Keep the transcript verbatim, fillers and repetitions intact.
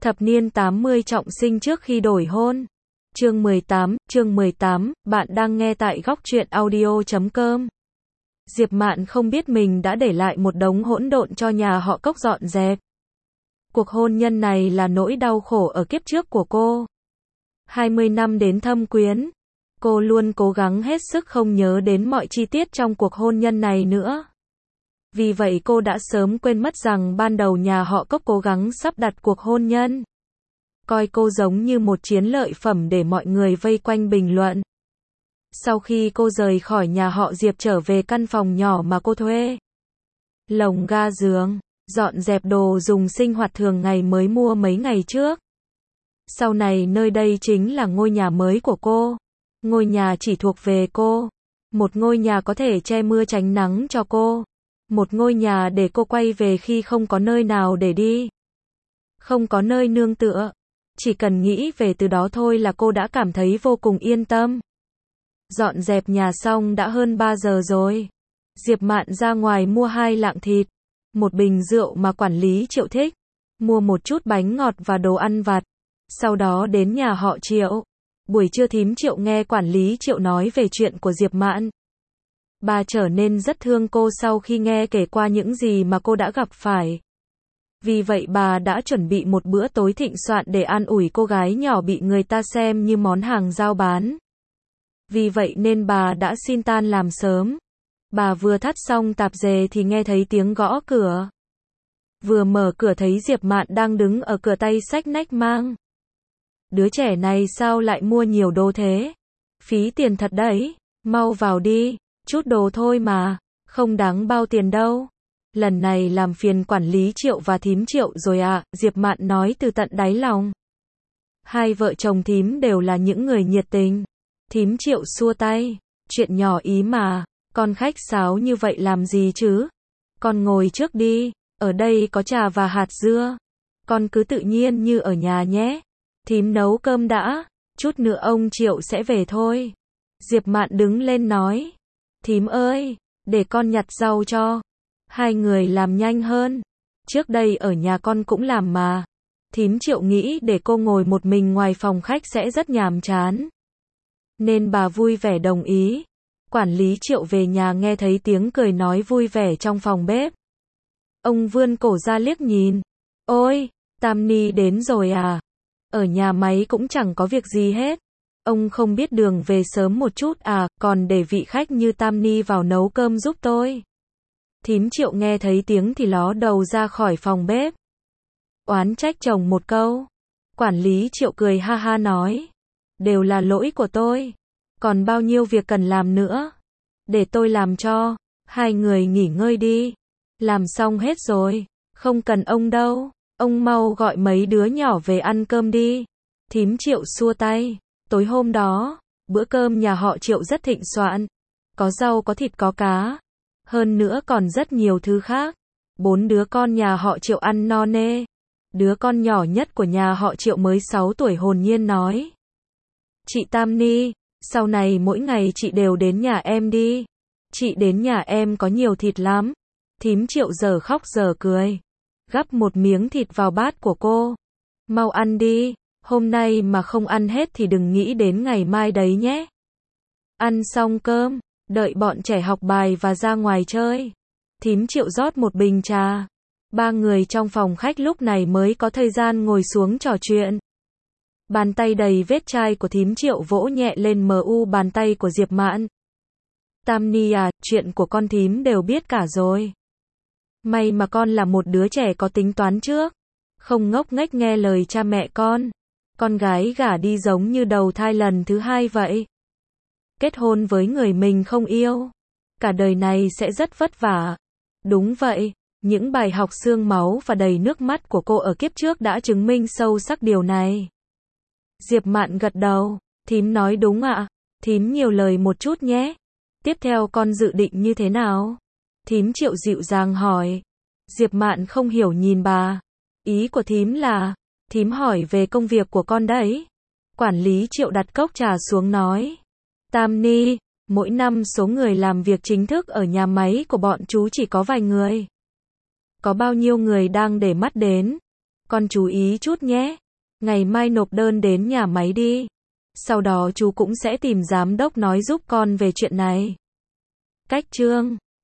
Thập niên tám mươi trọng sinh trước khi đổi hôn. Chương mười tám, chương mười tám, bạn đang nghe tại góc truyện audio chấm com. Diệp Mạn không biết mình đã để lại một đống hỗn độn cho nhà họ Cốc dọn dẹp. Cuộc hôn nhân này là nỗi đau khổ ở kiếp trước của cô. hai mươi năm đến thâm quyến, cô luôn cố gắng hết sức không nhớ đến mọi chi tiết trong cuộc hôn nhân này nữa. Vì vậy cô đã sớm quên mất rằng ban đầu nhà họ Cốc cố gắng sắp đặt cuộc hôn nhân. Coi cô giống như một chiến lợi phẩm để mọi người vây quanh bình luận. Sau khi cô rời khỏi nhà họ Diệp trở về căn phòng nhỏ mà cô thuê, lồng ga giường, dọn dẹp đồ dùng sinh hoạt thường ngày mới mua mấy ngày trước. Sau này nơi đây chính là ngôi nhà mới của cô. Ngôi nhà chỉ thuộc về cô. Một ngôi nhà có thể che mưa tránh nắng cho cô. Một ngôi nhà để cô quay về khi không có nơi nào để đi. Không có nơi nương tựa. Chỉ cần nghĩ về từ đó thôi là cô đã cảm thấy vô cùng yên tâm. Dọn dẹp nhà xong đã hơn ba giờ rồi. Diệp Mạn ra ngoài mua hai lạng thịt, một bình rượu mà quản lý Triệu thích, mua một chút bánh ngọt và đồ ăn vặt. Sau đó đến nhà họ Triệu. Buổi trưa thím Triệu nghe quản lý Triệu nói về chuyện của Diệp Mạn. Bà trở nên rất thương cô sau khi nghe kể qua những gì mà cô đã gặp phải. Vì vậy bà đã chuẩn bị một bữa tối thịnh soạn để an ủi cô gái nhỏ bị người ta xem như món hàng giao bán. Vì vậy nên bà đã xin tan làm sớm. Bà vừa thắt xong tạp dề thì nghe thấy tiếng gõ cửa. Vừa mở cửa thấy Diệp Mạn đang đứng ở cửa tay xách nách mang. Đứa trẻ này sao lại mua nhiều đồ thế? Phí tiền thật đấy. Mau vào đi. Chút đồ thôi mà. Không đáng bao tiền đâu. Lần này làm phiền quản lý Triệu và thím Triệu rồi ạ, à, Diệp Mạn nói từ tận đáy lòng. Hai vợ chồng thím đều là những người nhiệt tình. Thím Triệu xua tay. Chuyện nhỏ ý mà. Con khách sáo như vậy làm gì chứ? Con ngồi trước đi. Ở đây có trà và hạt dưa. Con cứ tự nhiên như ở nhà nhé. Thím nấu cơm đã. Chút nữa ông Triệu sẽ về thôi. Diệp Mạn đứng lên nói. Thím ơi, để con nhặt rau cho. Hai người làm nhanh hơn. Trước đây ở nhà con cũng làm mà. Thím Triệu nghĩ để cô ngồi một mình ngoài phòng khách sẽ rất nhàm chán. Nên bà vui vẻ đồng ý. Quản lý Triệu về nhà nghe thấy tiếng cười nói vui vẻ trong phòng bếp. Ông vươn cổ ra liếc nhìn. Ôi, Tam Ni đến rồi à? Ở nhà máy cũng chẳng có việc gì hết. Ông không biết đường về sớm một chút à, còn để vị khách như Tam Ni vào nấu cơm giúp tôi. Thím Triệu nghe thấy tiếng thì ló đầu ra khỏi phòng bếp. Oán trách chồng một câu. Quản lý Triệu cười ha ha nói. Đều là lỗi của tôi. Còn bao nhiêu việc cần làm nữa. Để tôi làm cho. Hai người nghỉ ngơi đi. Làm xong hết rồi. Không cần ông đâu. Ông mau gọi mấy đứa nhỏ về ăn cơm đi. Thím Triệu xua tay. Tối hôm đó, bữa cơm nhà họ Triệu rất thịnh soạn. Có rau có thịt có cá. Hơn nữa còn rất nhiều thứ khác. Bốn đứa con nhà họ Triệu ăn no nê. Đứa con nhỏ nhất của nhà họ Triệu mới sáu tuổi hồn nhiên nói. Chị Tam Ni, sau này mỗi ngày chị đều đến nhà em đi. Chị đến nhà em có nhiều thịt lắm. Thím Triệu giờ khóc giờ cười. Gắp một miếng thịt vào bát của cô. Mau ăn đi. Hôm nay mà không ăn hết thì đừng nghĩ đến ngày mai đấy nhé. Ăn xong cơm, đợi bọn trẻ học bài và ra ngoài chơi. Thím Triệu rót một bình trà. Ba người trong phòng khách lúc này mới có thời gian ngồi xuống trò chuyện. Bàn tay đầy vết chai của thím Triệu vỗ nhẹ lên mờ u bàn tay của Diệp Mạn. Tam Ni à, chuyện của con thím đều biết cả rồi. May mà con là một đứa trẻ có tính toán trước. Không ngốc nghếch nghe lời cha mẹ con. Con gái gả đi giống như đầu thai lần thứ hai vậy. Kết hôn với người mình không yêu. Cả đời này sẽ rất vất vả. Đúng vậy, những bài học xương máu và đầy nước mắt của cô ở kiếp trước đã chứng minh sâu sắc điều này. Diệp Mạn gật đầu. Thím nói đúng ạ. Thím nhiều lời một chút nhé. Tiếp theo con dự định như thế nào? Thím Triệu dịu dàng hỏi. Diệp Mạn không hiểu nhìn bà. Ý của thím là... Thím hỏi về công việc của con đấy. Quản lý Triệu đặt cốc trà xuống nói. Tam Ni, mỗi năm số người làm việc chính thức ở nhà máy của bọn chú chỉ có vài người. Có bao nhiêu người đang để mắt đến? con chú ý chút nhé. Ngày mai nộp đơn đến nhà máy đi. Sau đó chú cũng sẽ tìm giám đốc nói giúp con về chuyện này. Cách chương